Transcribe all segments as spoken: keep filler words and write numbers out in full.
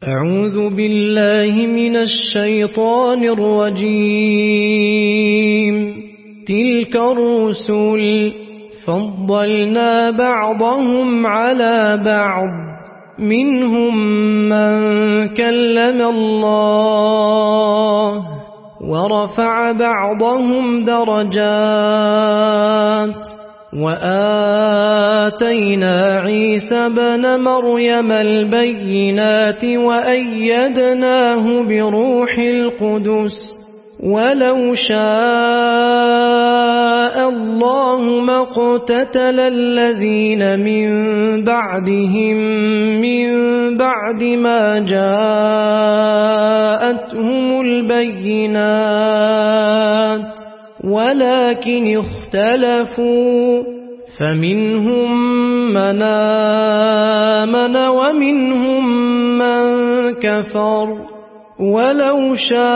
أعوذ بالله من الشيطان الرجيم. تلك الرسل فضلنا بعضهم على بعض، منهم من كلم الله ورفع بعضهم درجات، وآتينا عيسى بن مريم البينات وأيدناه بروح القدس، ولو شاء الله ما اقتتل الذين من بعدهم من بعد ما جاءتهم البينات، ولكن اختلفوا فمنهم من آمن ومنهم من كفر، ولو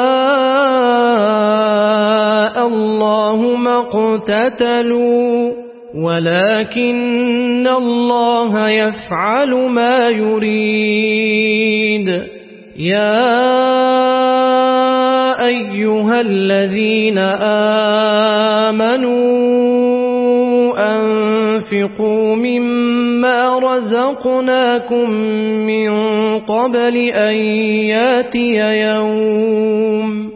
شاء الله ما اقتتلوا ولكن الله يفعل ما يريد. يا أيها الذين آمنوا أنفقوا مما رزقناكم من قبل أن ياتي يوم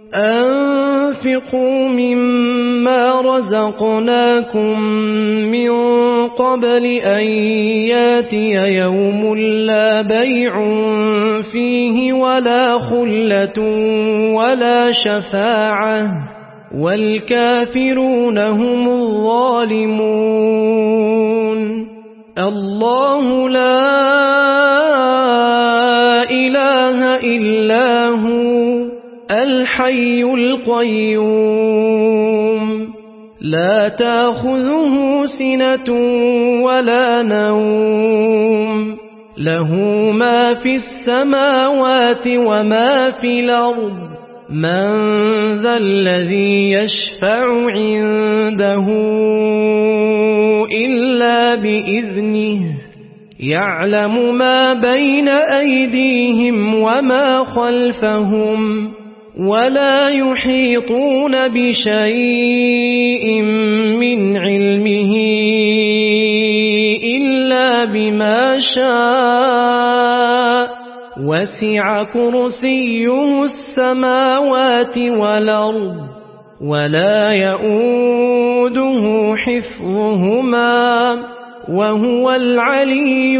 أنفقوا مما رزقناكم من قبل أن ياتي يوم لا بيع فيه ولا خلة ولا شفاعة والكافرون هم الظالمون. الله لا إله إلا هو الحي القيوم، لا تأخذه سنة ولا نوم، له ما في السماوات وما في الأرض. من ذا الذي يشفع عنده إلا بإذنه، يعلم ما بين أيديهم وما خلفهم، ولا يحيطون بشيء من علمه إلا بما شاء، وسع كرسيه السماوات والأرض، ولا يؤوده حفظهما، وهو العلي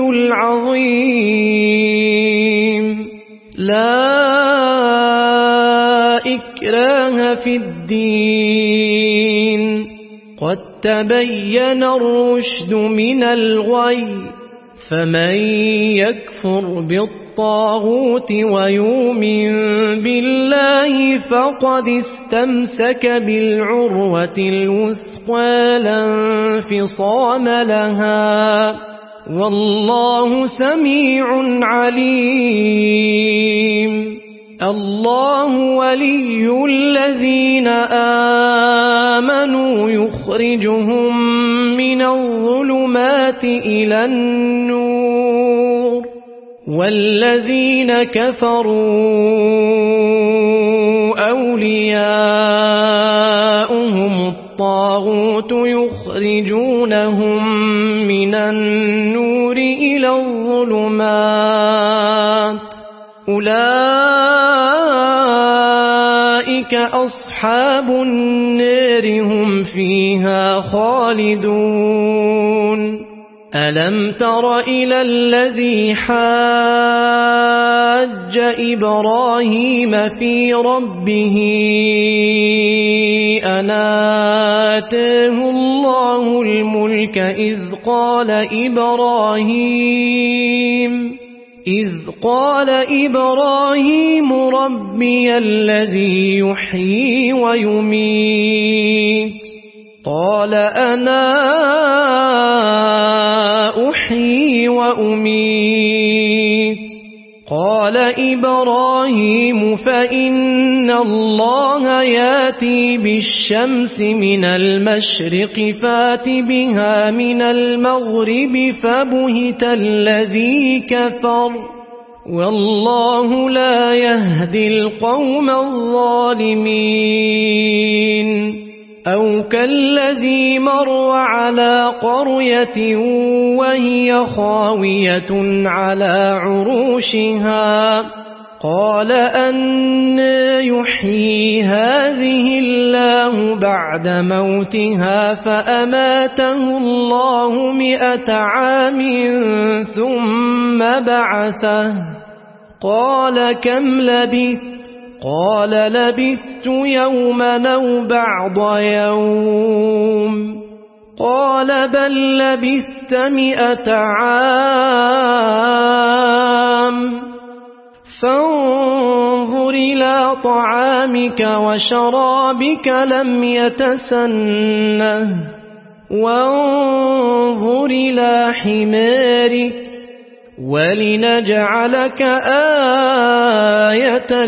العظيم. لا إكراه في الدين، قد تبين الرشد من الغي، فمن يكفر بالطاغوت ويؤمن بالله فقد استمسك بالعروة الوثقى لا انفصام لها، والله سميع عليم. الله ولي الذين آمنوا يخرجهم من الظلمات إلى النور، والذين كفروا أولياؤهم الطاغوت يخرجونهم من النور إلى الظلمات، أولئك أصحاب النار هم فيها خالدون. ألم تر إلى الذي حاج إبراهيم في ربه أن آتاه الله الملك إذ قال إبراهيم إذ قال إبراهيم ربي الذي يحيي ويميت، قال أنا أحيي وأميت، قال إبراهيم فإن الله ياتي بالشمس من المشرق فات بها من المغرب فبهت الذي كفر والله لا يهدي القوم الظالمين أو كالذي مر على قرية وهي خاوية على عروشها قال أنى يحيي هذه الله بعد موتها فأماته الله مئة عام ثم بعثه قال كم لبثت قال لبثت يوما أو بعض يوم قال بل لبثت مئة عام فانظر إلى طعامك وشرابك لم يتسنه وانظر إلى حمارك ولنجعلك آية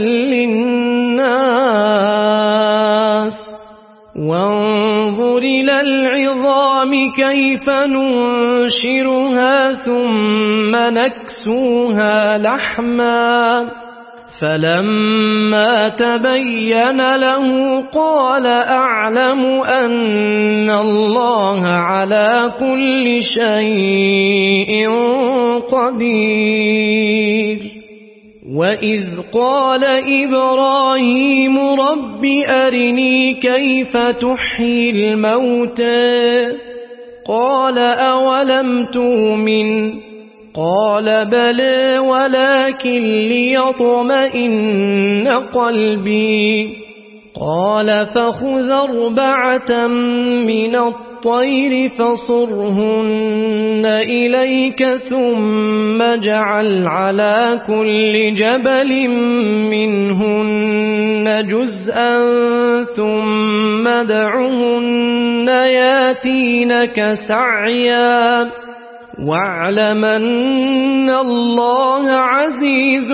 للناس وانظر إلى العظام كيف ننشرها ثم نكسوها لحما فلما تبين له قال أعلم أن الله على كل شيء قدير وإذ قال إبراهيم رب أرني كيف تحيي الموتى قال أولم تؤمن قال بلى ولكن ليطمئن قلبي قال فخذ أربعة من الطير فصرهن إليك ثم اجعل على كل جبل منهن جزءا ثم ادعهن ياتينك سعيا واعلم أن الله عزيز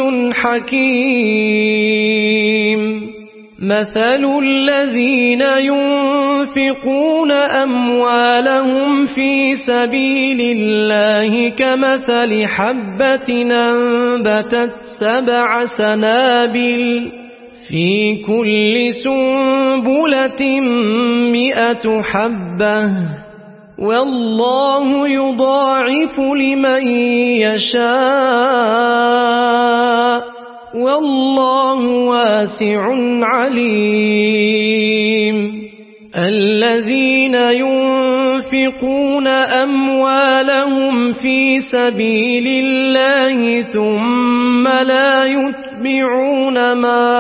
حكيم مثل الذين ينفقون أموالهم في سبيل الله كمثل حبة أنبتت سبع سنابل في كل سنبلة مئة حبة والله يضاعف لمن يشاء والله واسع عليم الذين ينفقون أموالهم في سبيل الله ثم لا يتبعون ما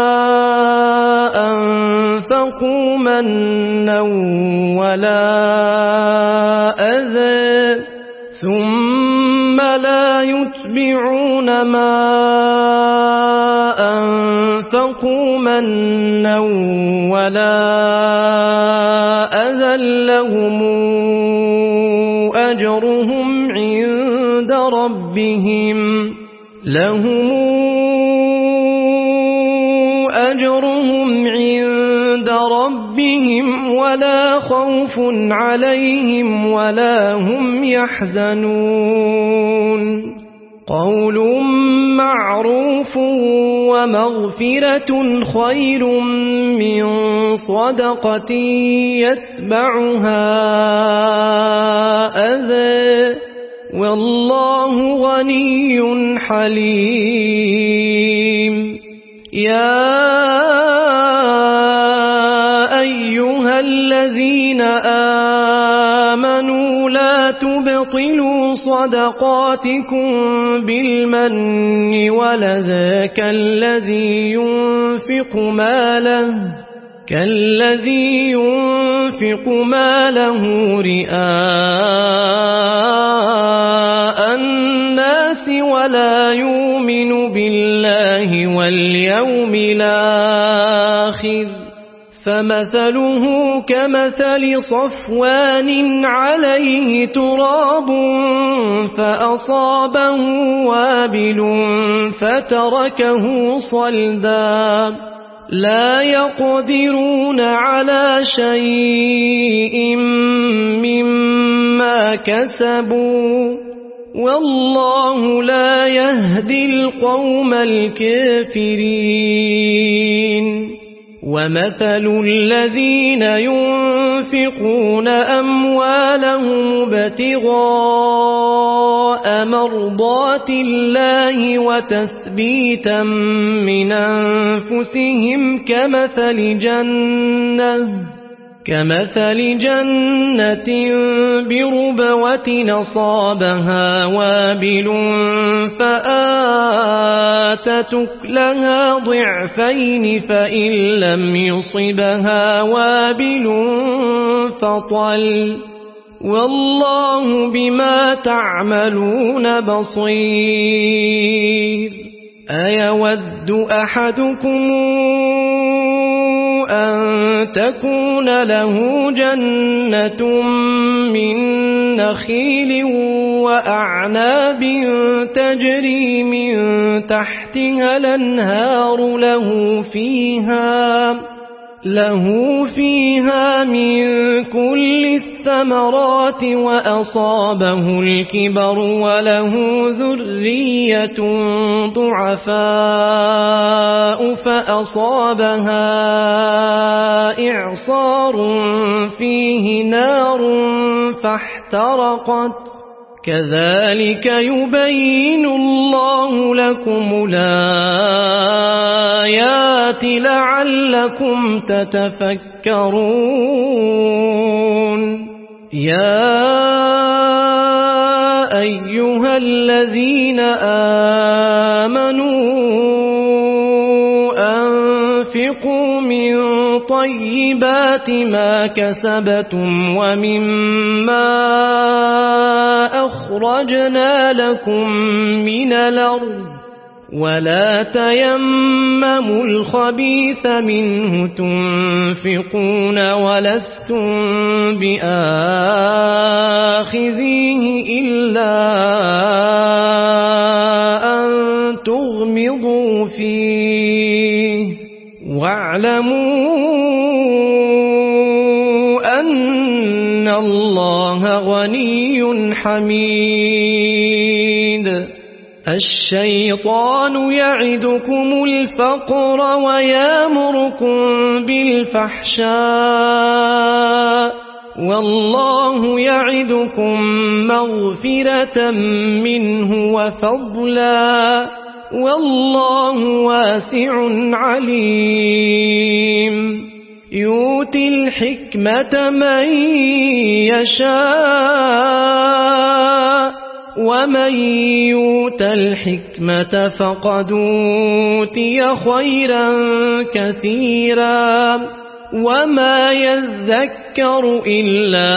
أنفقوا منا ولا أذى ثم لا يتبعون ما أنفقوا منا ولا أذى لهم أجرهم عند ربهم لهم أجرهم عند ربهم ولا خوف عليهم ولا هم يحزنون قول معروف ومغفرة خير من صدقة يتبعها أذى والله غني حليم يا أيها الذين آمنوا لا تبطلوا صدقاتكم بالمن والأذى كالذي ينفق ماله كالذي ينفق ماله رئاء الناس ولا يؤمن بالله واليوم الآخر فمثله كمثل صفوان عليه تراب فأصابه وابل فتركه صلدا لا يقدرون على شيء مما كسبوا والله لا يهدي القوم الكافرين ومثل الذين ينفقون أموالهم ابتغاء مرضات الله وتثبيتا من أنفسهم كمثل جنة كمثل جنة بربوة أصابها وابل فآتت أكلها ضعفين فإن لم يصبها وابل فطل والله بما تعملون بصير أيود أحدكم أن تكون له جنة من نخيل وأعناب تجري من تحتها الأنهار له فيها له فيها من كل الثمرات وأصابه الكبر وله ذرية ضعفاء فأصابها إعصار فيه نار فاحترقت كذلك يبين الله لكم الآيات لعلكم تتفكرون يا أيها الذين آمنوا أنفقوا من طيبات ما كسبتم ومما أخرجنا لكم من الأرض ولا تيمموا الخبيث منه تنفقون ولستم بآخذيه إلا أن تغمضوا فيه واعلموا أن الله غني حميد الشيطان يعدكم الفقر ويامركم بالفحشاء والله يعدكم مغفرة منه وفضلا والله واسع عليم يؤتي الحكمة من يشاء ومن يؤت الحكمة فقد أوتي خيرا كثيرا وما يذكر إلا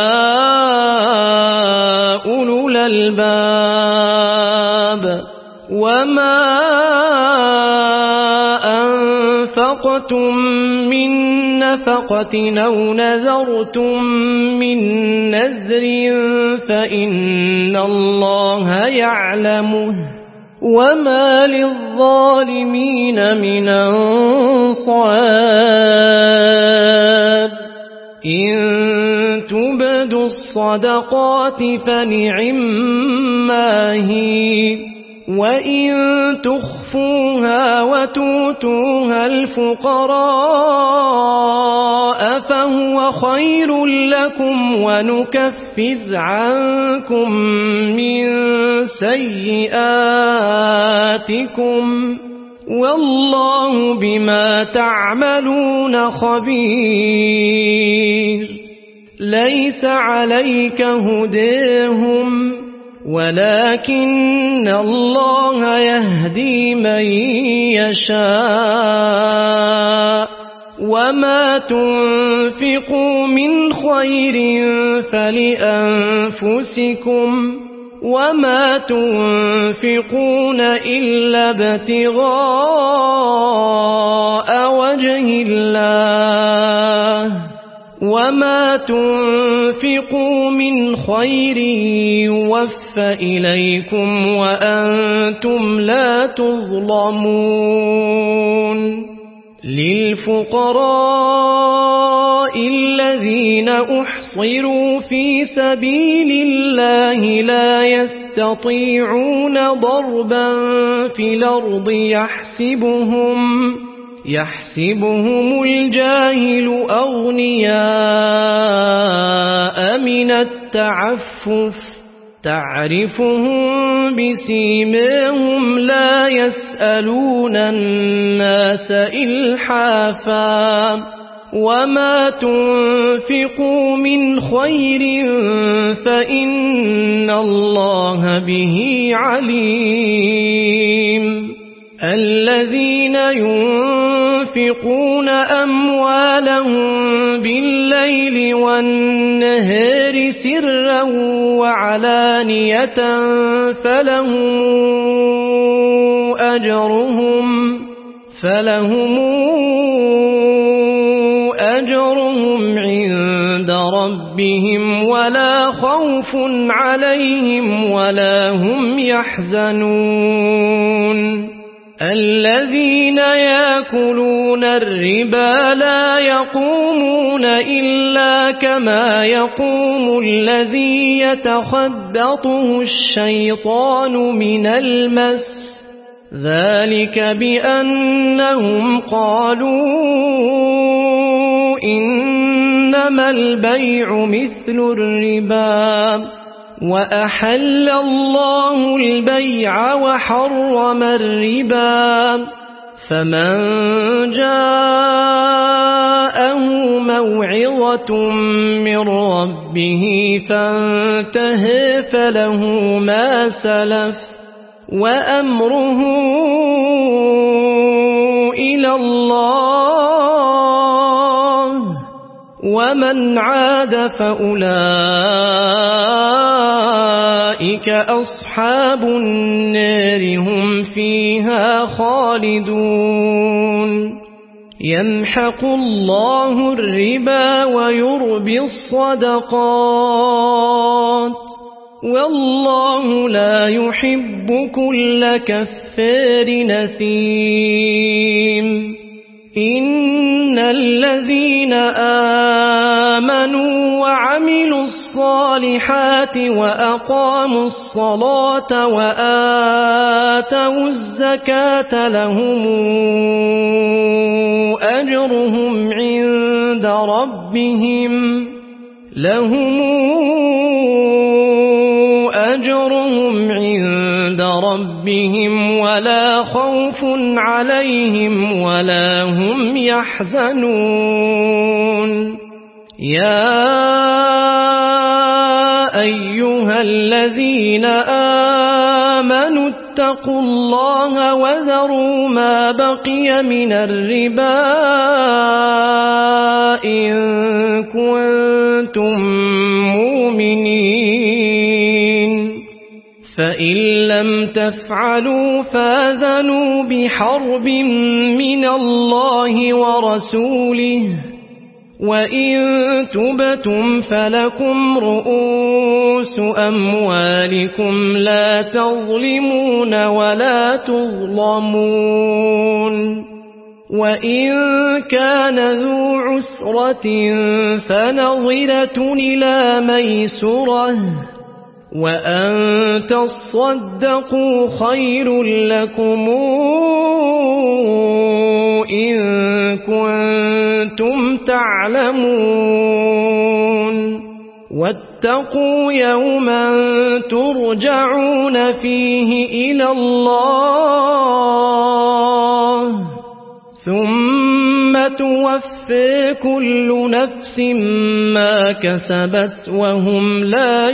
أولو الألباب وما أنفقتم من نفقة أو نذرتم من نذر فإن الله يعلمه وما للظالمين من أنصار إن تبدوا الصدقات فنعما هي وإن تخفوها وتؤتوها الفقراء فهو خير لكم ونكفر عنكم من سيئاتكم والله بما تعملون خبير ليس عليك هديهم ولكن الله يهدي من يشاء وما تنفقوا من خير فلأنفسكم وما تنفقون إلا ابتغاء وجه الله وما تنفقوا من خير يوفى إليكم وأنتم لا تظلمون للفقراء الذين أحصروا في سبيل الله لا يستطيعون يستطيعون ضربا في الأرض يحسبهم يحسبهم الجاهل أغنياء من التعفف تعرفهم بسيماهم لا يسألون الناس إلحافا وما تنفقوا من خير فإن الله به عليم الذين ينفقون أموالهم بالليل والنهار سرا وعلانية فلهم أجرهم فلهم أجرهم عند ربهم ولا خوف عليهم ولا هم يحزنون الذين يأكلون الربا لا يقومون إلا كما يقوم الذي يتخبطه الشيطان من المس ذلك بأنهم قالوا إنما البيع مثل الربا وأحل الله البيع وحرم الربا فمن جاءه موعظة من ربه فانتهى فله ما سلف وأمره إلى الله ومن عاد فأولئك أصحاب النار هم فيها خالدون يمحق الله الربا ويربي الصدقات والله لا يحب كل كفار نثيم إن الذين آمنوا وعملوا الصالحات وأقاموا الصلاة وآتوا الزكاة لهم أجرهم عند ربهم لهم أجرهم عند ربهم ولا خوف عليهم ولا هم يحزنون يا أيها الذين آمنوا اتقوا الله وذروا ما بقي من الربا إن كنتم مؤمنين فإن لم تفعلوا فاذنوا بحرب من الله ورسوله وإن تبتم فلكم رؤوس أموالكم لا تظلمون ولا تظلمون وإن كان ذو عسرة فنظرة إلى ميسرة وأن تصدقوا خير لكم إن كنتم تعلمون واتقوا يوما ترجعون فيه إلى الله ثم توفي كل نفس ما كسبت وهم لا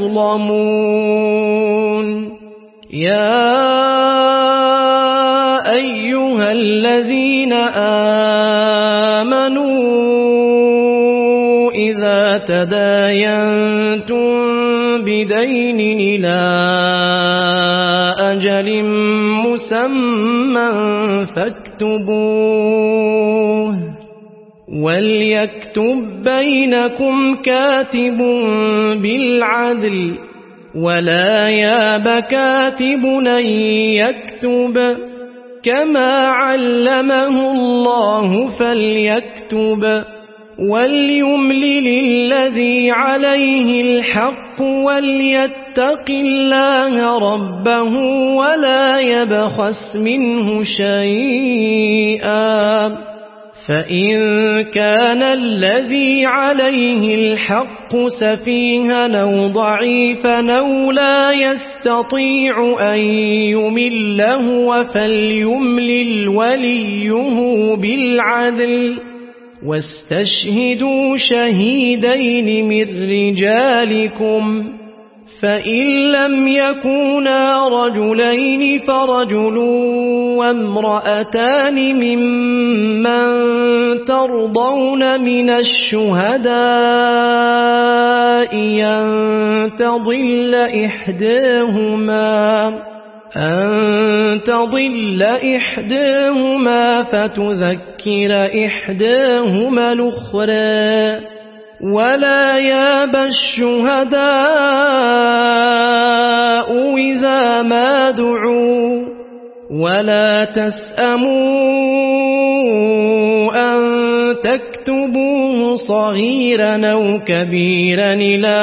يظلمون يا أيها الذين آمنوا إذا تداينتم بدين إلى أجل مسمى فاكتبوه وليكتب بينكم كاتب بالعدل ولا ياب كاتب أن يكتب كما علمه الله فليكتب وليملل الذي عليه الحق وليتق الله ربه ولا يبخس منه شيئا فإن كان الذي عليه الحق سفيها أو ضعيفا أو لا يستطيع أن يمل هو فليملل وليه بالعدل واستشهدوا شهيدين من رجالكم فإن لم يكونا رجلين فرجل وامرأتان ممن ترضون من الشهداء أن تضل إحداهما أن تضل إحداهما فتذكر إحداهما الأخرى ولا يابى الشهداء إذا ما دعوا ولا تسأموا أن تكتبوه صغيرا أو كبيرا إلى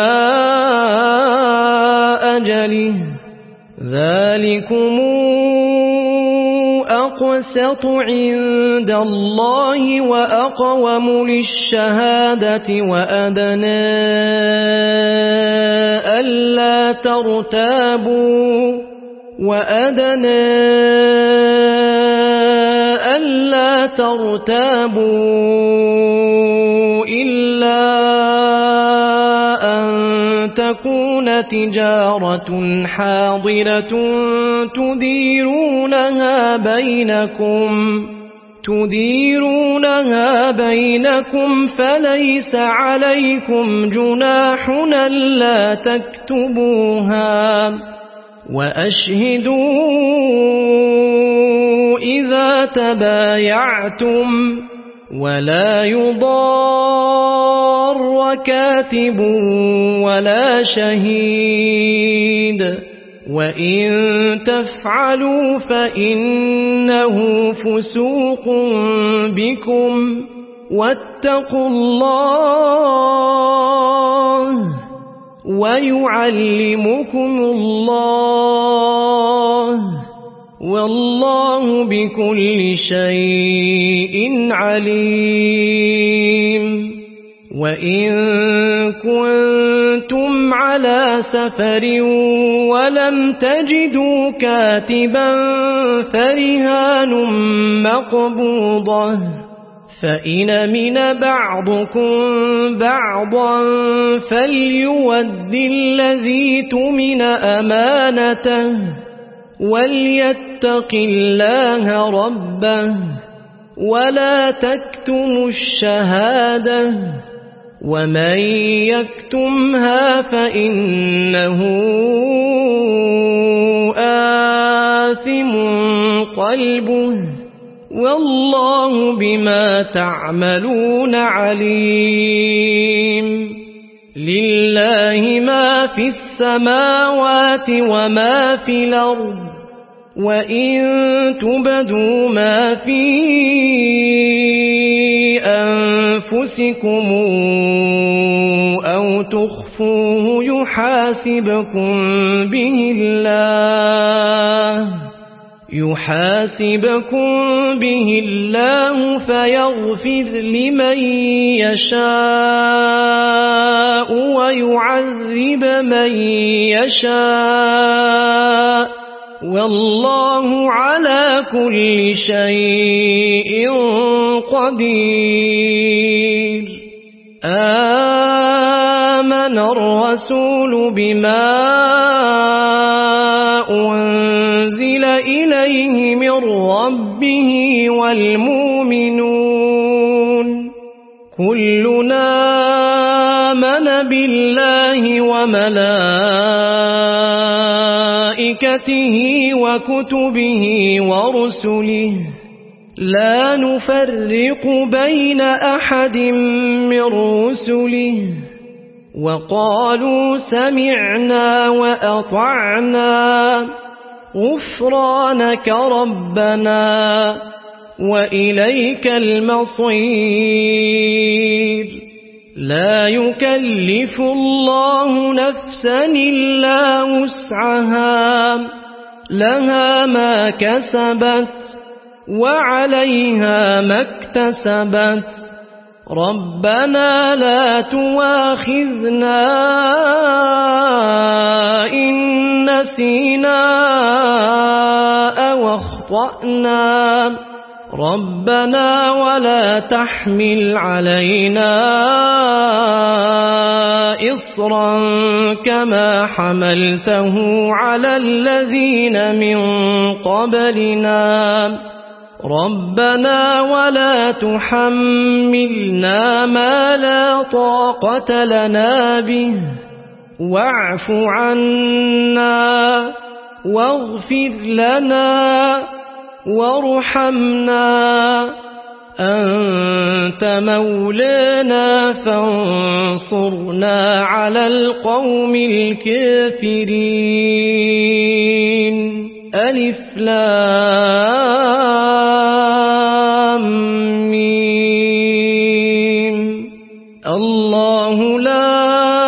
أجله ذلكم أقسط عند الله وأقوم للشهادة وأدنى ألا ترتابوا وأدنى ألا ترتابوا إلا أن تكون تجارة حاضرة تديرونها بينكم تديرونها بينكم فليس عليكم جناح ألا تكتبوها وأشهدوا إذا تبايعتم ولا يضار كاتب ولا شهيد وإن تفعلوا فإنه فسوق بكم واتقوا الله ويعلمكم الله والله بكل شيء عليم وإن كنتم على سفر ولم تجدوا كاتبا فرهان مقبوضة فإن من بعضكم بعضا فليؤد الذي اؤتمن أمانته وليتق الله ربه ولا تكتموا الشهادة ومن يكتمها فإنه آثم قلبه والله بما تعملون عليم لله ما في السماوات وما في الأرض وإن تبدوا ما في أنفسكم أو تخفوه يحاسبكم به الله يحاسبكم به الله فيغفر لمن يشاء ويعذب من يشاء والله على كل شيء قدير آمن الرسول بما أنزل إليه من ربه والمؤمنون كلنا آمن بالله وملائكته وكتبه ورسله لا نفرق بين أحد من رسله وقالوا سمعنا وأطعنا غفرانك ربنا وإليك المصير لا يكلف الله نفسا إلا وسعها لها ما كسبت وعليها ما اكتسبت ربنا لا تواخذنا إن نسينا أو أخطأنا ربنا ولا تحمل علينا إصرا كما حملته على الذين من قبلنا ربنا ولا تحملنا ما لا طاقة لنا به واعف عنا واغفر لنا وارحمنا أنت مولانا فانصرنا على القوم الكافرين ألف لام ميم الله لا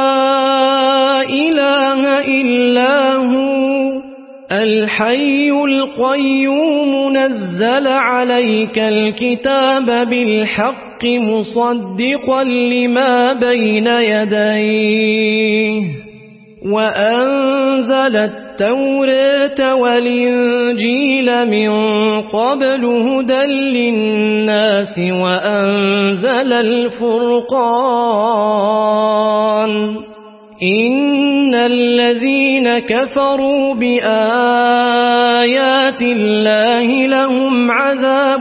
إله إلا هو الحي القيوم نزل عليك الكتاب بالحق مصدقا لما بين يديه وأنزل التوراة والإنجيل من قبل هدى للناس وأنزل الفرقان إن الذين كفروا بآيات الله لهم عذاب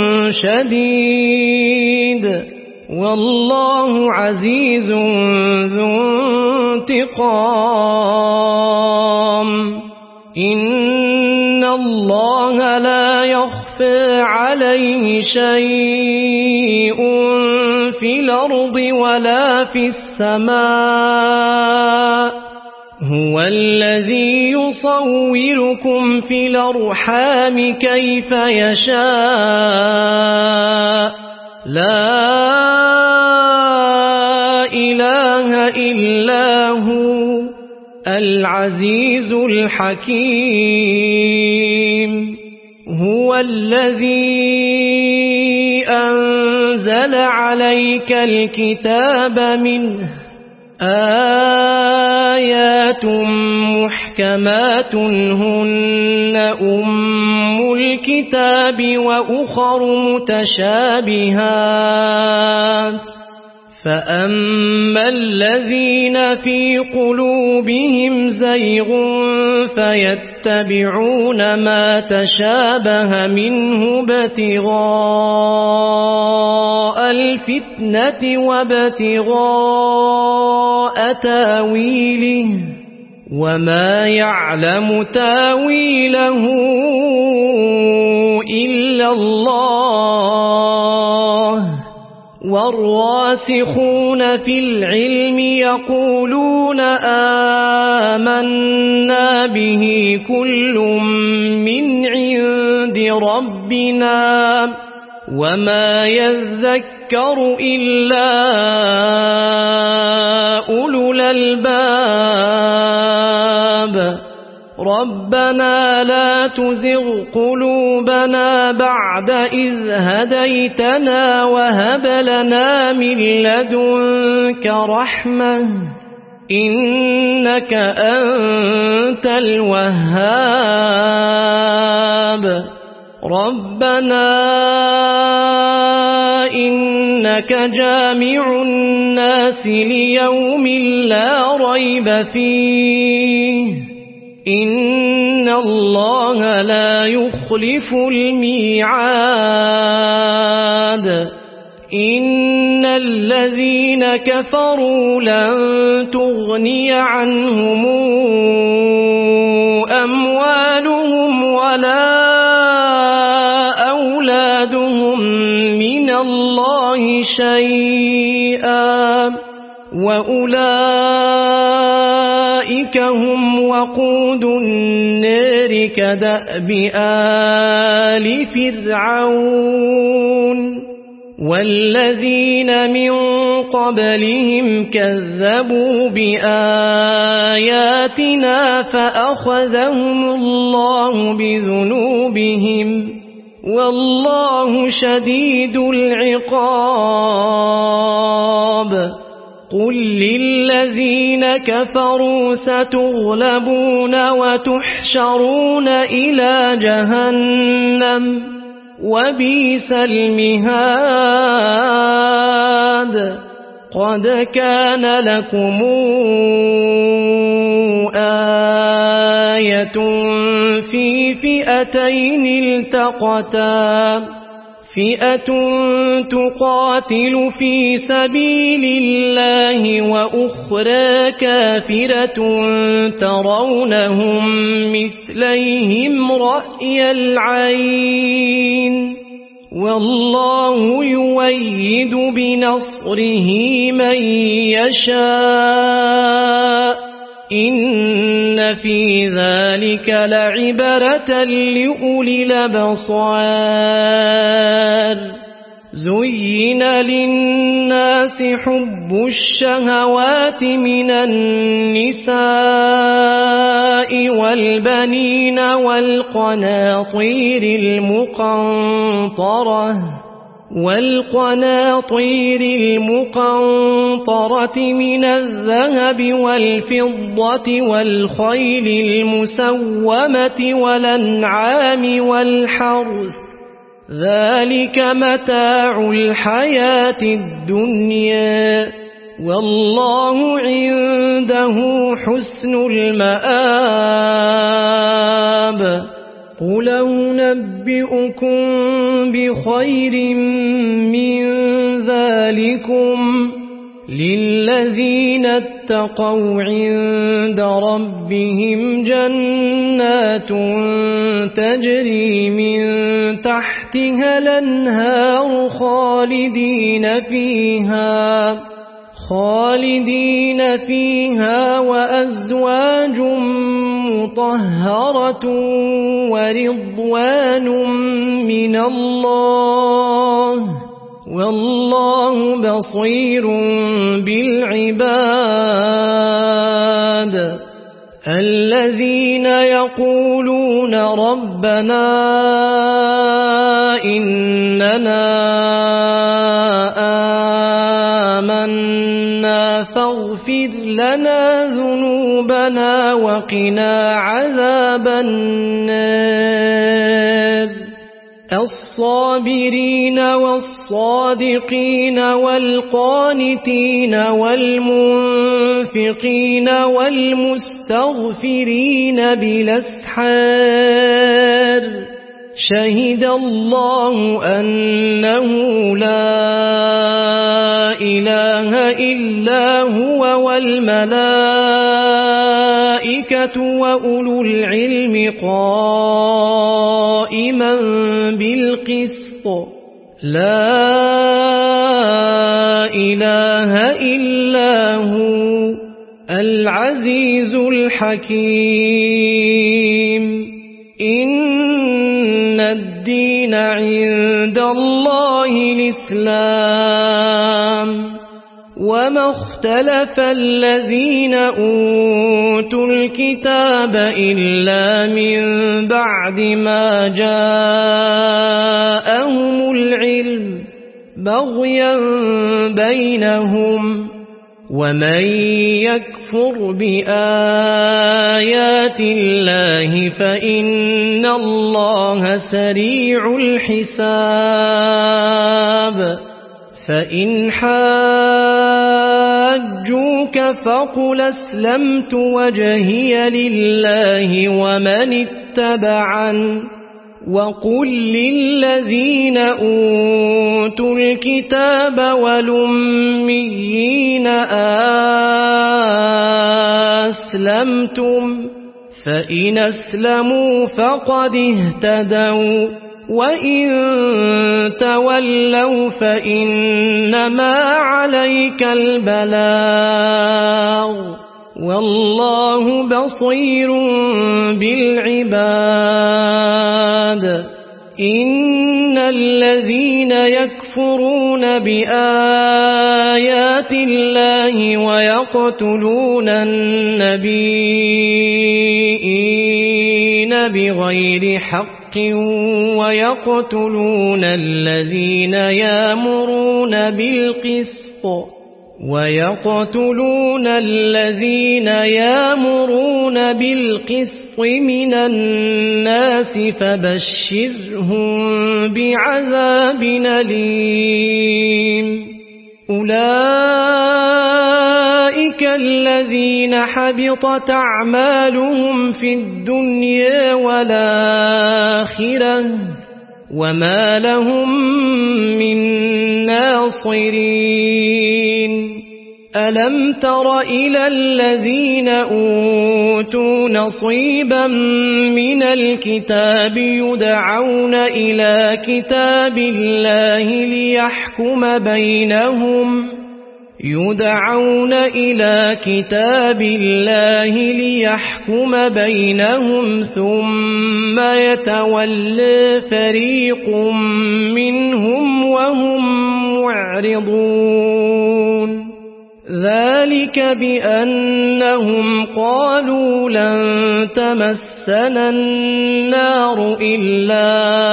شديد والله عزيز ذو انتقام إن الله لا يخفى عليه شيء في الأرض ولا في السماء هو الذي يصوركم في الأرحام كيف يشاء لا إله إلا هو العزيز الحكيم هو الذي أنزل عليك الكتاب منه آيات محكمات هن أم الكتاب وأخر متشابهات فأما الذين في قلوبهم زيغ فيتبعون ما تشابه منه ابتغاء الفتنة وابتغاء تاويله وما يعلم تاويله إلا الله والراسخون في العلم يقولون آمنا به كل من عند ربنا وما يذكر إلا أولو الألباب ربنا لا تزغ قلوبنا بعد إذ هديتنا وهب لنا من لدنك رحمة إنك أنت الوهاب ربنا إنك جامع الناس ليوم لا ريب فيه إن الله لا يخلف الميعاد إن الذين كفروا لن تغني عنهم أموالهم ولا أولادهم من الله شيئا وأولئك هم وقود النار كدأب آلِ فِرْعَوْنَ وَالَّذِينَ مِن قَبْلِهِمْ كَذَّبُوا بِآيَاتِنَا فَأَخَذَهُمُ اللَّهُ بِذُنُوبِهِمْ وَاللَّهُ شَدِيدُ الْعِقَابِ قُل لِّلَّذِينَ كَفَرُوا سَتُغْلَبُونَ وَتُحْشَرُونَ إِلَى جَهَنَّمَ وَبِئْسَ الْمِهَادُ قَدْ كَانَ لَكُمْ آيَةٌ فِي فِئَتَيْنِ الْتَقَتَا فِئَةٌ تُقَاتِلُ فِي سَبِيلِ اللَّهِ وَأُخْرَى كَافِرَةٌ تَرَوْنَهُم مِّثْلَيْهِمْ رَأْيَ الْعَيْنِ وَاللَّهُ يُؤَيِّدُ بِنَصْرِهِ مَن يَشَاءُ إِنَّ فِي ذَلِكَ لَعِبْرَةً لِّأُولِي الْأَبْصَارِ زُيِّنَ لِلنَّاسِ حُبُّ الشَّهَوَاتِ مِنَ النِّسَاءِ وَالْبَنِينَ وَالْقَنَاطِيرِ الْمُقَنطَرَةِ والقناطير المقنطرة من الذهب والفضة والخيل المسومة والأنعام والحرث ذلك متاع الحياة الدنيا والله عنده حسن المآب قُلْ أُنَبِّئُكُم بِخَيْرٍ مِّن ذَلِكُمْ لِلَّذِينَ اتَّقَوْا عِندَ رَبِّهِمْ جَنَّاتٌ تَجْرِي مِن تَحْتِهَا الْأَنْهَارُ خَالِدِينَ فِيهَا خالدين فيها وأزواج مطهرة ورضوان من الله والله بصير بالعباد الذين يقولون ربنا إننا آمنا فاغفر لنا ذنوبنا وقنا عذاب النار الصابرين والصادقين والقانتين والمنفقين والمستغفرين بالأسحار شهد الله أنه لا إله إلا هو والملائكة وأولو العلم قائما بالقسط لا إله إلا هو العزيز الحكيم إن الدين عند الله الإسلام وما اختلف الذين أوتوا الكتاب إلا من بعد ما جاءهم العلم بغيا بينهم ومن يكفر بآيات الله فإن الله سريع الحساب فإن حاجوك فقل أسلمت وجهي لله ومن اتبعن وقل للذين أوتوا الكتاب والأميين أسلمتم فإن أسلموا فقد اهتدوا وإن تولوا فإنما عليك البلاغ والله بصير بالعباد إن الذين يكفرون بآيات الله ويقتلون النبيين بغير حق ويقتلون الذين يأمرون بالقسط ويقتلون الذين يأمرون بالقسط من الناس فبشرهم بعذاب أليم أولئك الذين حبطت أعمالهم في الدنيا والآخرة وما لهم من ناصرين ألم تر إلى الذين أوتوا نصيبا من الكتاب يدعون إلى كتاب الله ليحكم بينهم يدعون إلى كتاب الله ليحكم بينهم ثم يتولى فريق منهم وهم معرضون ذلك بأنهم قالوا لن تمسنا النار إلا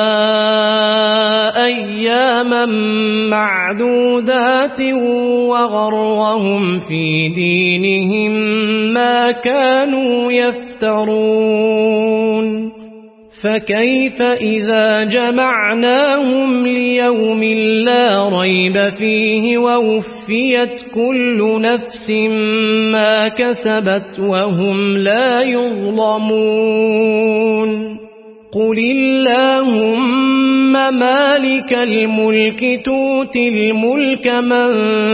أياما معدودات وغرهم في دينهم ما كانوا يفترون فكيف إذا جمعناهم ليوم لا ريب فيه ووفيت كل نفس ما كسبت وهم لا يظلمون قل اللهم مالك الملك تؤتي الملك من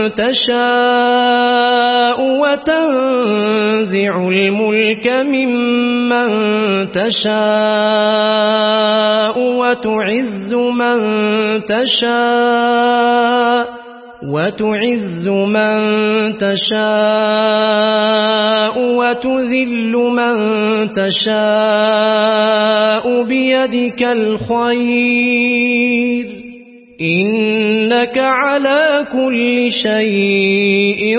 تشاء وتنزع الملك ممن تشاء وتعز من تشاء وتعز من تشاء وتذل من تشاء بيدك الخير إنك على كل شيء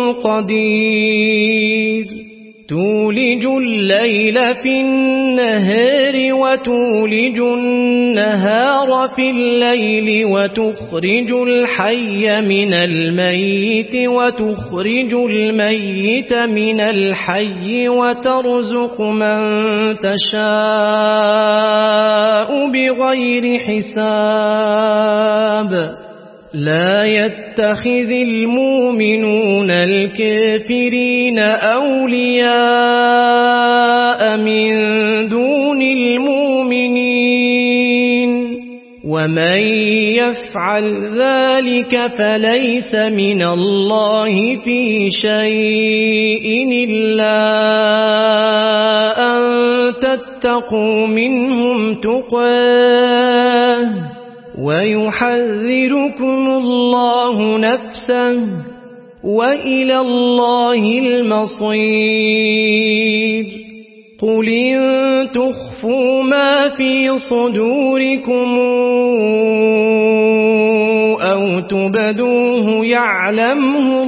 قدير تولج الليل في النهار وتولج النهار في الليل وتخرج الحي من الميت وتخرج الميت من الحي وترزق من تشاء بغير حساب لا يتخذ المؤمنون الكافرين أولياء من دون المؤمنين ومن يفعل ذلك فليس من الله في شيء إلا أن تتقوا منهم تقاه ويحذركم الله نفسه وإلى الله المصير قل إن تخفوا ما في صدوركم أو تبدوه يعلمه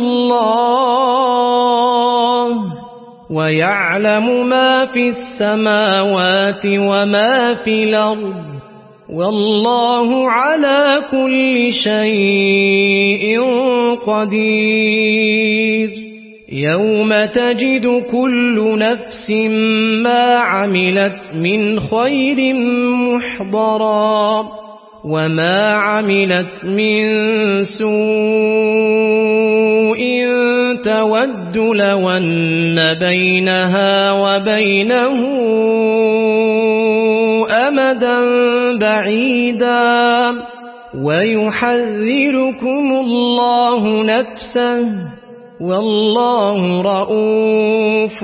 الله ويعلم ما في السماوات وما في الأرض والله على كل شيء قدير يوم تجد كل نفس ما عملت من خير محضرا وما عملت من سوء تود لو أن بينها وبينه أمدا بعيدا ويحذركم الله نفسه والله رؤوف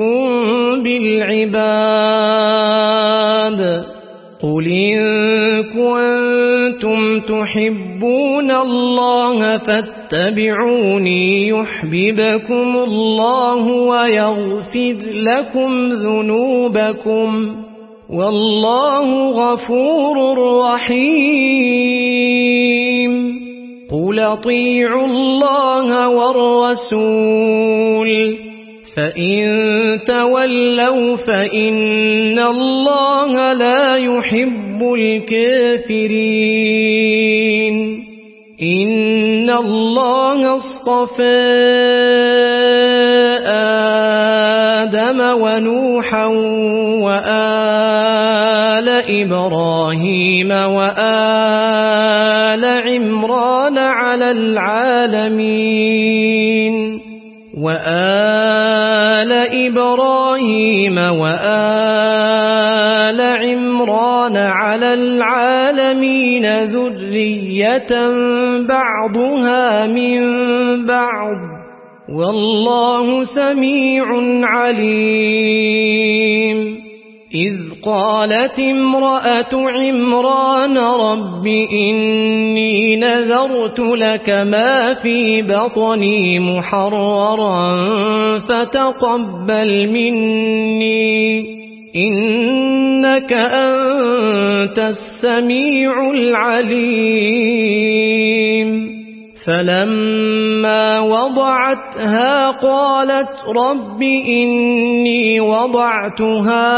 بالعباد قل إن كنتم تحبون الله فاتبعوني يحببكم الله ويغفر لكم ذنوبكم والله غفور رحيم قل اطيعوا الله والرسول فإن تولوا فإن الله لا يحب الكافرين إن الله اصطفى آدم ونوحا وآل إبراهيم وآل عمران على العالمين وآل إبراهيم وآل عمران على العالمين ذرية بعضها من بعض والله سميع عليم إذ قالت امرأة عمران رب إني نذرت لك ما في بطني محررا فتقبل مني إنك أنت السميع العليم فلما وضعتها قالت رب إني وضعتها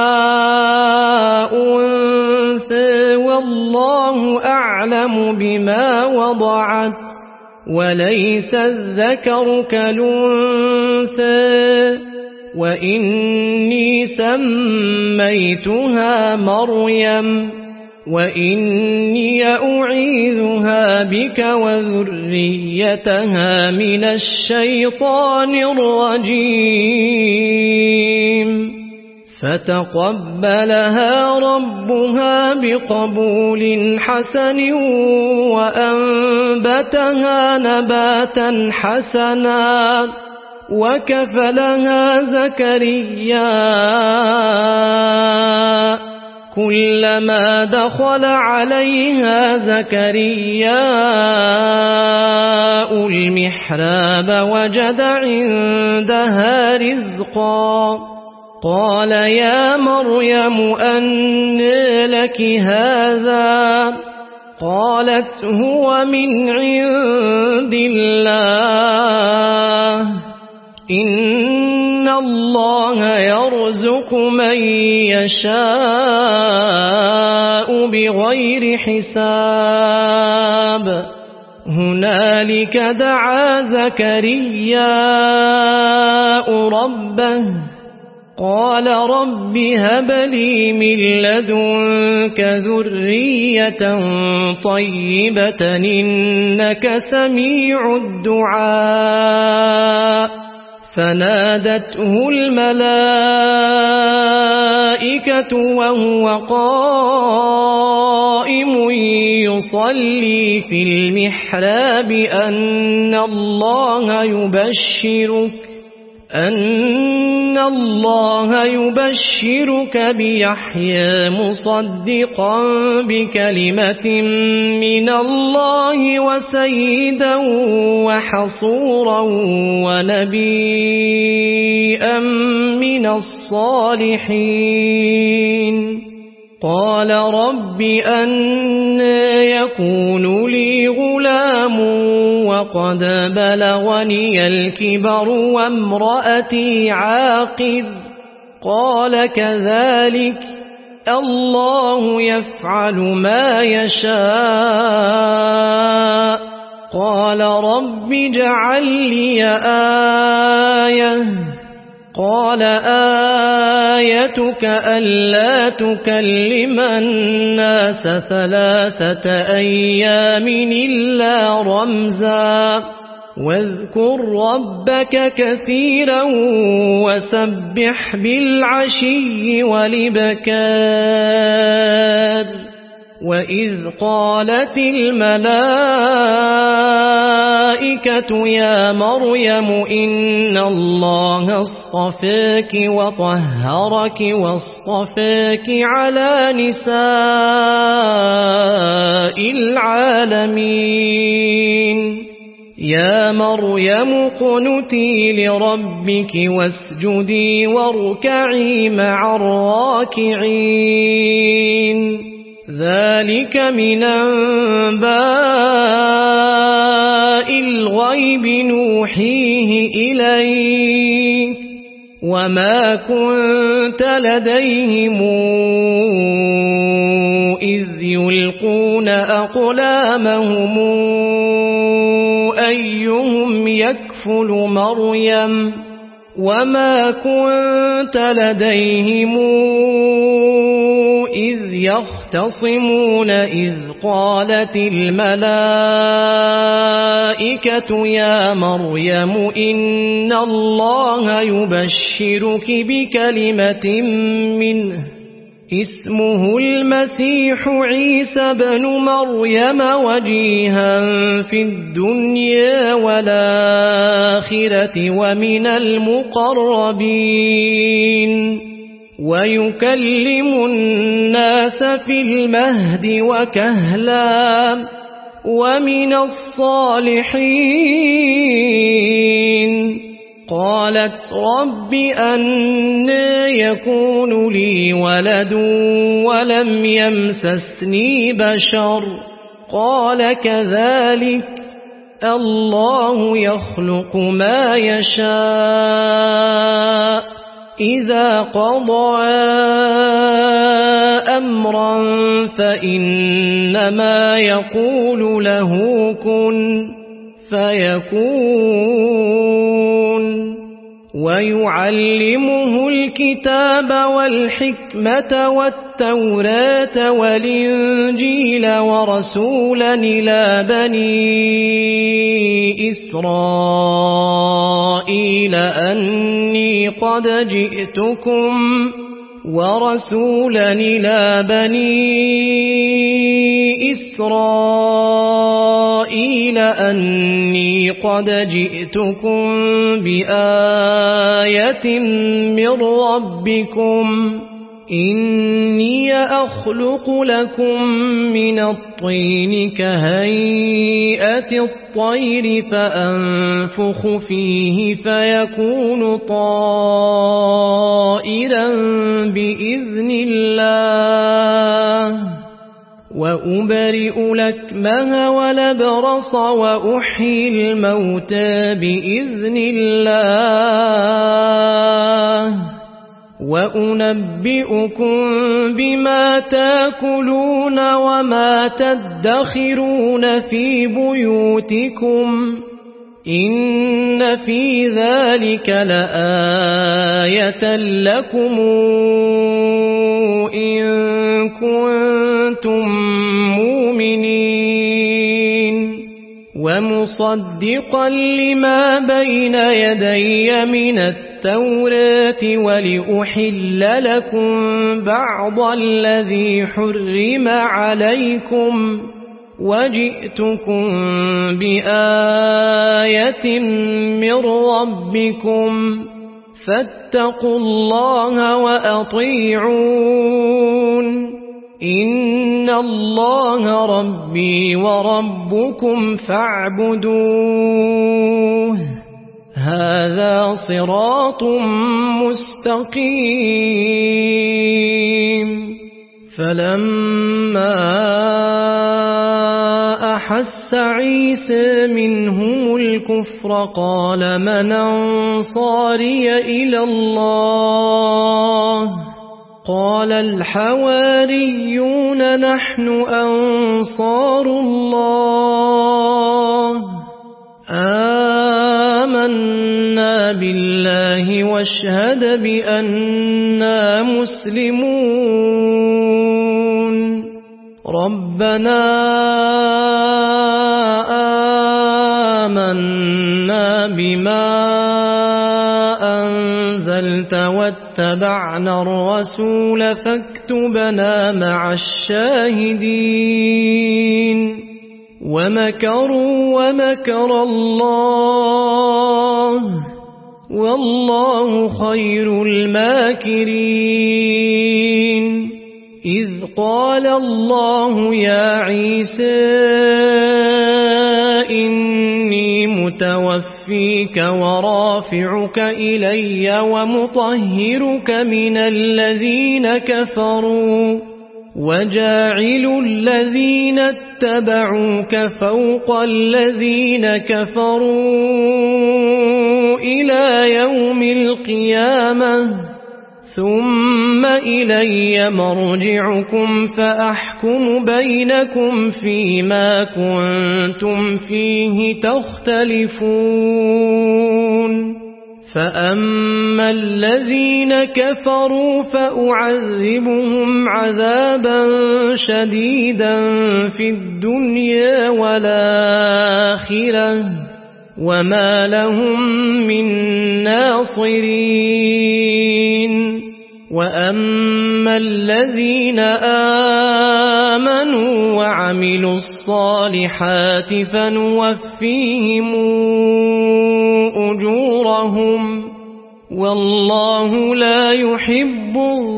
أنثى والله أعلم بما وضعت وليس الذكر كالأنثى وإني سميتها مريم وإني أعيذها بك وذريتها من الشيطان الرجيم فتقبلها ربها بقبول حسن وأنبتها نباتا حسنا وكفلها زكريا كلما دخل عليها زكرياء المحراب وجد عندها رزقا قال يا مريم أنى لك هذا قالت هو من عند الله إن الله يرزق من يشاء بغير حساب هنالك دعا زكرياء ربه قال رب هب لي من لدنك ذرية طيبة إنك سميع الدعاء فنادته الملائكة وهو قائم يصلي في المحراب أن الله يبشرك أن الله يبشرك بيحيى مصدقا بكلمة من الله وسيدا وحصورا ونبيا من الصالحين قال رب أنى يكون لي غلام وقد بلغني الكبر وامرأتي عاقر قال كذلك الله يفعل ما يشاء قال رب اجعل لي آية قال آيتك ألا تكلم الناس ثلاثة أيام إلا رمزا واذكر ربك كثيرا وسبح بالعشي والإبكار وإذ قالت الملائكة يا مريم إن الله اصطفاك وطهرك واصطفاك على نساء العالمين يا مريم اقنتي لربك واسجدي واركعي مع الراكعين ذلك من أنباء الغيب نوحيه إليك وما كنت لديهم إذ يلقون أقلامهم أيهم يكفل مريم وما كنت لديهم إذ يختصمون إذ قالت الملائكة يا مريم إن الله يبشرك بكلمة منه اسمه المسيح عيسى بن مريم وجيها في الدنيا والآخرة ومن المقربين ويكلم الناس في المهد وكهلا ومن الصالحين قالت رب أنى يكون لي ولد ولم يمسسني بشر قال كذلك الله يخلق ما يشاء إذا قضى أمرا فإنما يقول له كن فيكون ويعلمه الكتاب والحكمة والتوراة والإنجيل ورسولا إلى بني إسرائيل أني قد جئتكم ورسولا إلى بني إسرائيل أني قد جئتكم بآية من ربكم إني أخلق لكم من الطين كهيئة الطير فأنفخ فيه فيكون طائرا بإذن الله وأبرئ الأكمه والأبرص وأحيي الموتى بإذن الله وأنبئكم بما تأكلون وما تدخرون في بيوتكم إن في ذلك لآية لكم إن كنتم مؤمنين ومصدقا لما بين يدي من التوراة ولأحل لكم بعض الذي حرم عليكم وجئتكم بآية من ربكم فاتقوا الله وأطيعون إن الله ربي وربكم فاعبدوه هذا صراط مستقيم فلما أحس عيسى منهم الكفر قال من أنصاري إلى الله قال الحواريون نحن أنصار الله آمنا بالله واشهد بأننا مسلمون ربنا آمنا بما أنزلت واتبعنا الرسول فاكتبنا مع الشاهدين ومكروا ومكر الله والله خير الماكرين إذ قال الله يا عيسى إني متوفيك ورافعك إلي ومطهرك من الذين كفروا وجاعل الذين اتبعوك فوق الذين كفروا إلى يوم القيامة ثم إلي مرجعكم فأحكم بينكم فيما كنتم فيه تختلفون فأما الذين كفروا فأعذبهم عذابا شديدا في الدنيا والآخرة وما لهم من ناصرين وأما الذين آمنوا وعملوا الصالحات فنوفيهم أجورهم والله لا يحب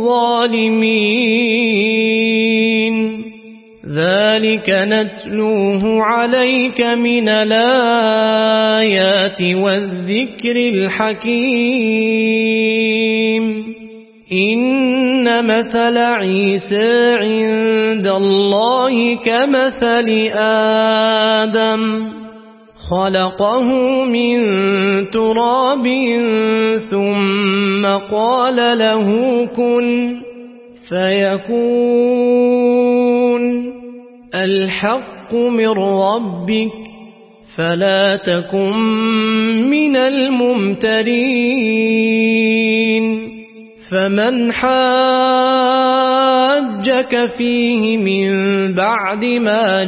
الظالمين ذلك نتلوه عليك من الآيات والذكر الحكيم إن مثل عيسى عند الله كمثل آدم خلقه من تراب ثم قال له كن فيكون الحق من ربك فلا تكن من الممترين فمن حاجك فيه من بعد ما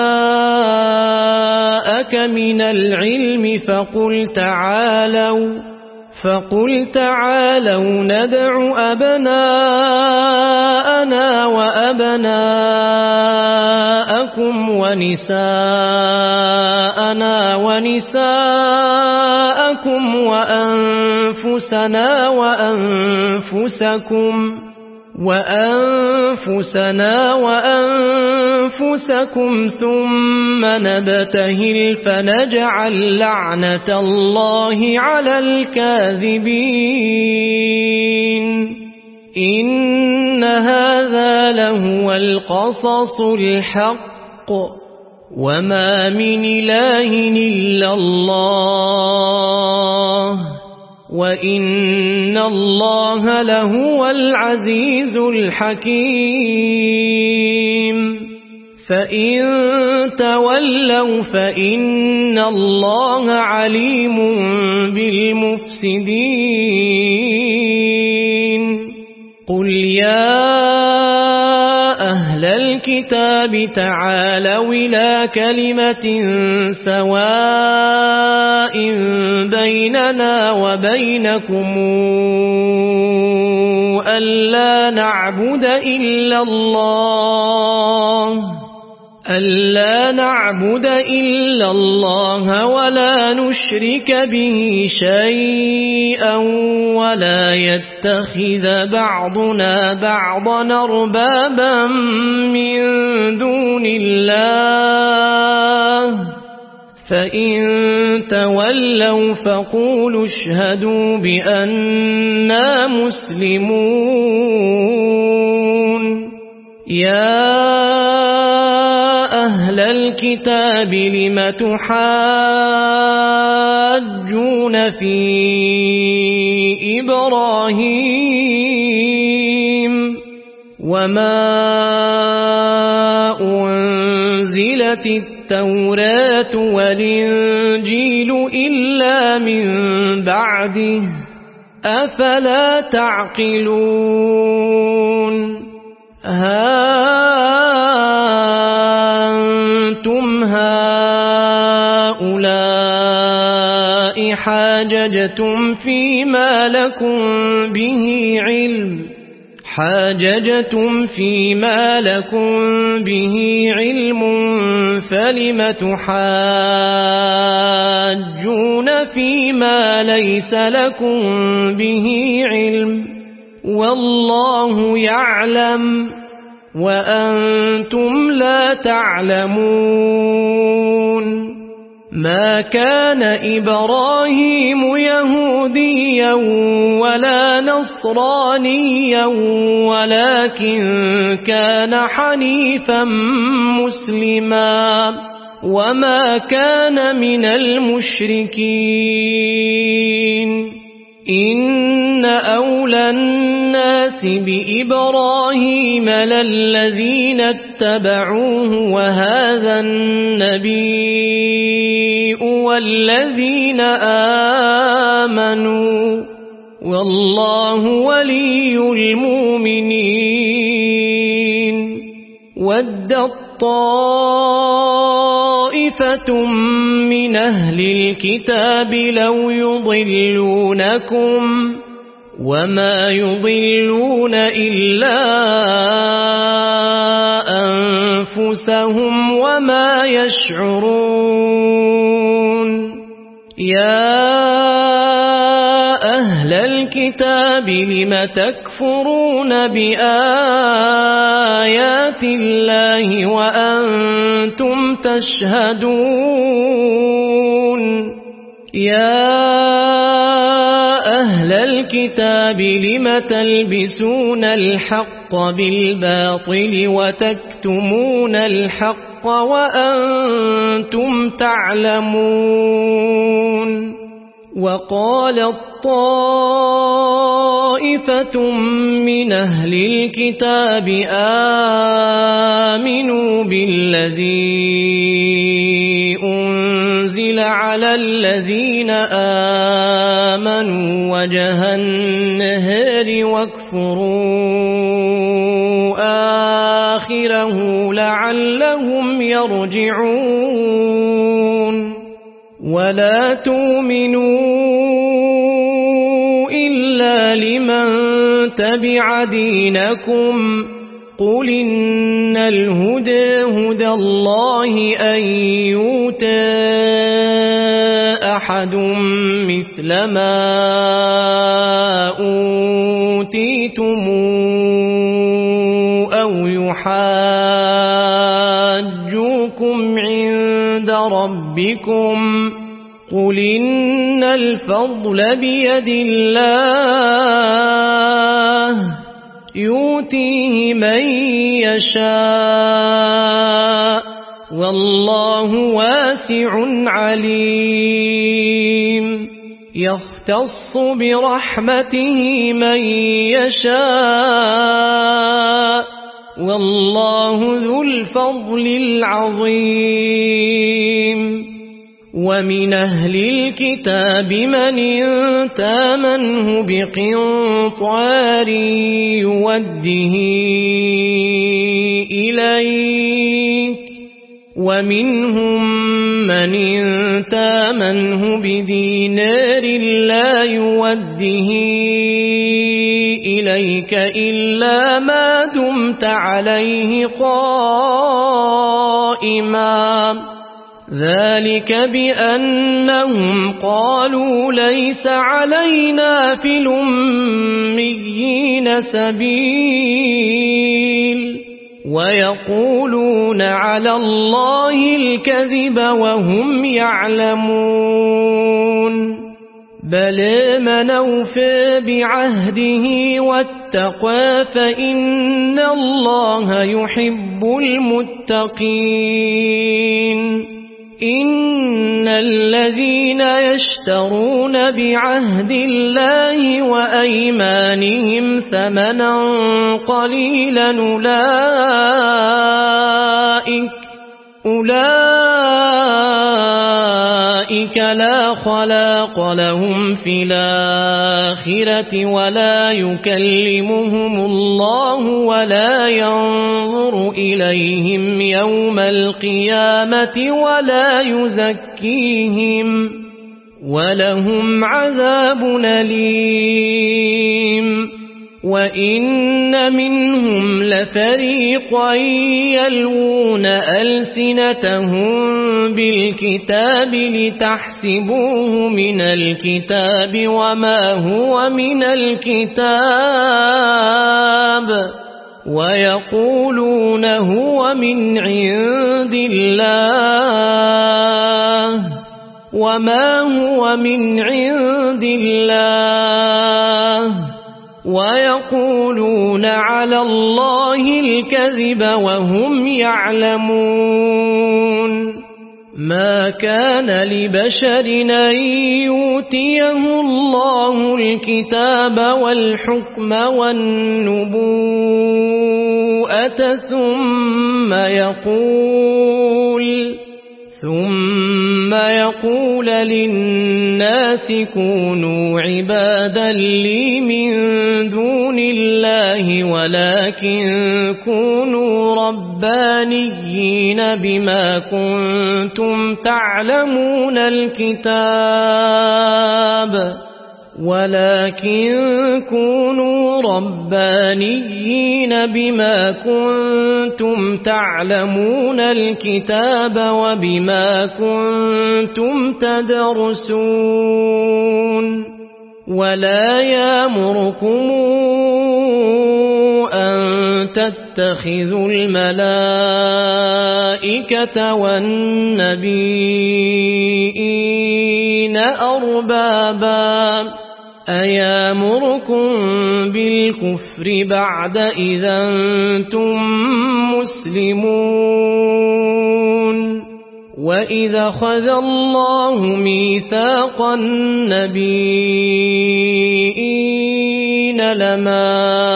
جاءك من العلم فقل تعالوا فقل تعالوا ندع أبناءنا وأبناءكم ونساءنا ونساءكم وأنفسنا وأنفسكم وأنفسنا وأنفسكم ثم نبتهل فنجعل لعنة الله على الكاذبين إن هذا لهو القصص الحق وما من إله إلا الله وإن الله لهو العزيز الحكيم فإن تولوا فإن الله عليم بالمفسدين قل يا أهل الكتاب تعالوا إلى كلمة سواء بيننا وبينكم ألا نعبد إلا الله ألا نعبد إلا الله ولا نشرك به شيئا ولا يتخذ بعضنا بعضا أربابا من دون الله فإن تولوا فقولوا اشهدوا بأننا مسلمون يا أهل الكتاب لم تحاجون في إبراهيم وما أنزلت التوراة والإنجيل إلا من بعده أفلا تعقلون ها أنتم هؤلاء حاججتم فيما لكم به علم حاججتم فيما لكم به علم فلم تحاجون فيما ليس لكم به علم والله يعلم وأنتم لا تعلمون ما كان إبراهيم يهوديا ولا نصرانيا ولكن كان حنيفا مسلما وما كان من المشركين إن أولى الناس بإبراهيم للذين اتبعوه وهذا النبي والذين آمنوا والله ولي المؤمنين ودت طائفة من أهل الكتاب لو يضلونكم وما يضلون إلا أنفسهم وما يشعرون يا أهل الكتاب لم تكفرون بآيات الله وأنتم تشهدون يا أهل الكتاب لم تلبسون الحق بالباطل وتكتمون الحق وأنتم تعلمون وقالت طائفة من أهل الكتاب آمنوا بالذي أنزل على الذين آمنوا وجه النهار واكفروا آخره لعلهم يرجعون ولا تؤمنوا إلا لمن تبع دينكم قل إن الهدى هدى الله أن يؤتى أحد مثل ما أوتيتم أو يحاجوكم عند ربكم قل إن الفضل بيد الله يؤتيه من يشاء والله واسع عليم يختص برحمته من يشاء والله ذو الفضل العظيم ومن أهل الكتاب من إن تامنه بقنطار يوده إليك ومنهم من إن تامنه بدينار لا يوده إليك إلا ما دمت عليه قائما ذلك بأنهم قالوا ليس علينا في الأميين سبيل ويقولون على الله الكذب وهم يعلمون بل من أوفى بعهده واتقى فإن الله يحب المتقين إن الذين يشترون بعهد الله وأيمانهم ثمنا قليلا أولئك أولئك لا خلاق لهم في الآخرة ولا يكلمهم الله ولا ينظر إليهم يوم القيامة ولا يزكيهم ولهم عذاب أليم وإن منهم لفريقا يلوون ألسنتهم بالكتاب لتحسبوه من الكتاب وما هو من الكتاب ويقولون هو من عند الله وما هو من عند الله ويقولون على الله الكذب وهم يعلمون ما كان لبشر أن يؤتيه الله الكتاب والحكم والنبوءة ثم يقول ثم يقول للناس كونوا عبادا لي من دون الله ولكن كونوا ربانيين بما كنتم تعلمون الكتاب ولكن كونوا ربانيين بما كنتم تعلمون الكتاب وبما كنتم تدرسون ولا يأمركم أن تتخذوا الملائكة والنبيين أربابا أيامركم بالكفر بعد إذا أنتم مسلمون وإذا خذ الله ميثاق النبيين لما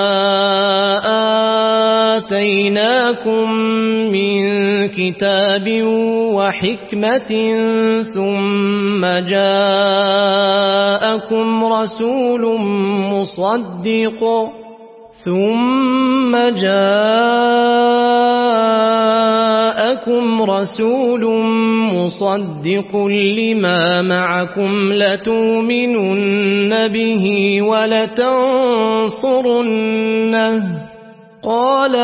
آتيناكم من كتاب وحكمة ثم جاءكم رسول مصدق ثم جاءكم رسول مصدق لما معكم لتؤمنن به ولتنصرنه قال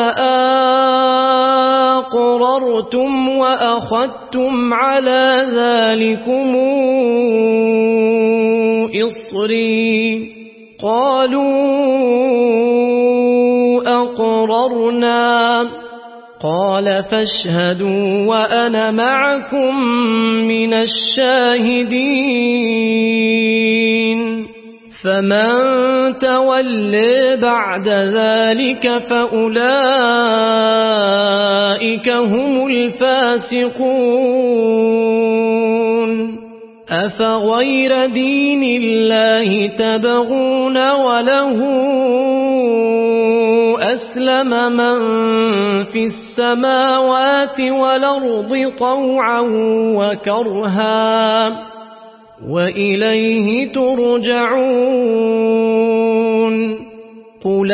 أقررتم وأخذتم على ذلكم إصري قالوا أقررنا قال فاشهدوا وأنا معكم من الشاهدين فمن تولى بعد ذلك فأولئك هم الفاسقون أفغير دين الله تبغون وله أسلم من في السماوات والأرض طوعا وكرها وإليه ترجعون قل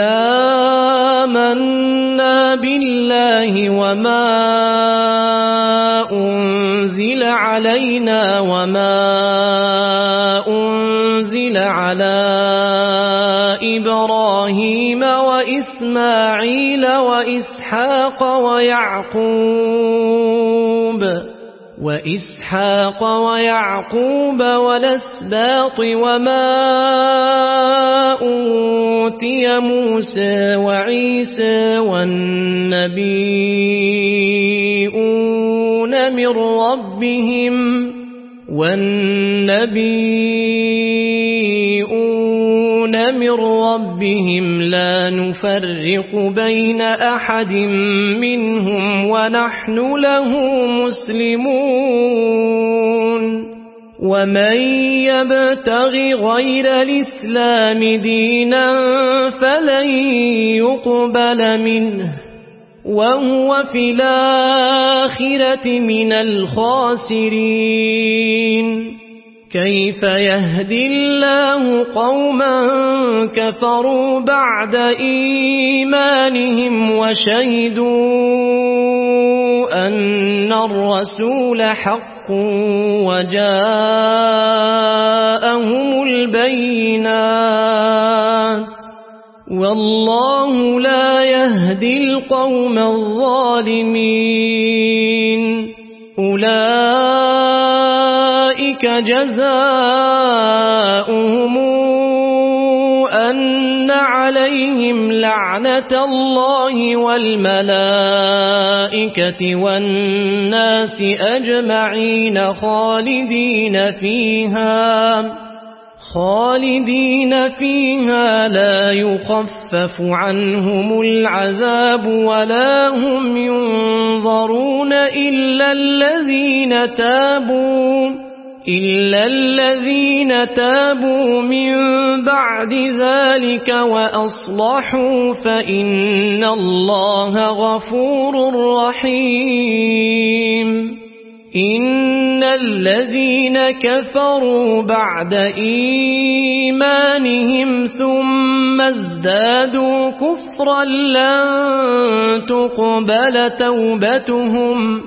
آمنا بالله وما أنزل علينا وما أنزل على إبراهيم وإسماعيل وإسحاق ويعقوب وإسحاق ويعقوب والأسباط وما أوتي موسى وعيسى والنبيون من ربهم والنبيون من ربهم لا نفرق بين أحد منهم ونحن له مسلمون ومن يبتغ غير الإسلام دينا فلن يقبل منه وهو في الآخرة من الخاسرين كيف يهدي الله قوما كفروا بعد إيمانهم وشهدوا أن الرسول حق وجاءهم البينات والله لا يهدي القوم الظالمين أولئك جزاؤهم أن عليهم لعنة الله والملائكة والناس أجمعين خالدين فيها خالدين فيها لا يخفف عنهم العذاب ولا هم ينظرون إلا الذين تابوا إلا الذين تابوا من بعد ذلك وأصلحوا فإن الله غفور رحيم. إن الذين كفروا بعد إيمانهم ثم ازدادوا كفرا لن تقبل توبتهم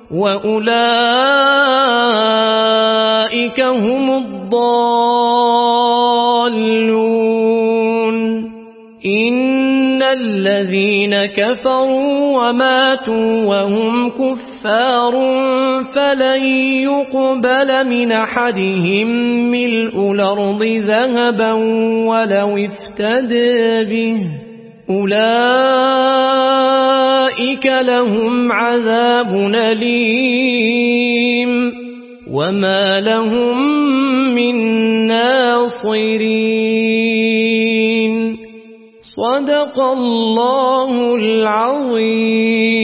وأولئك هم الضالون. إن الذين كفروا وماتوا وهم كفار فلن يقبل من أحدهم ملء الأرض ذهبا ولو افتدى به أولئك لهم عذاب أليم وما لهم من ناصرين. صدق الله العظيم.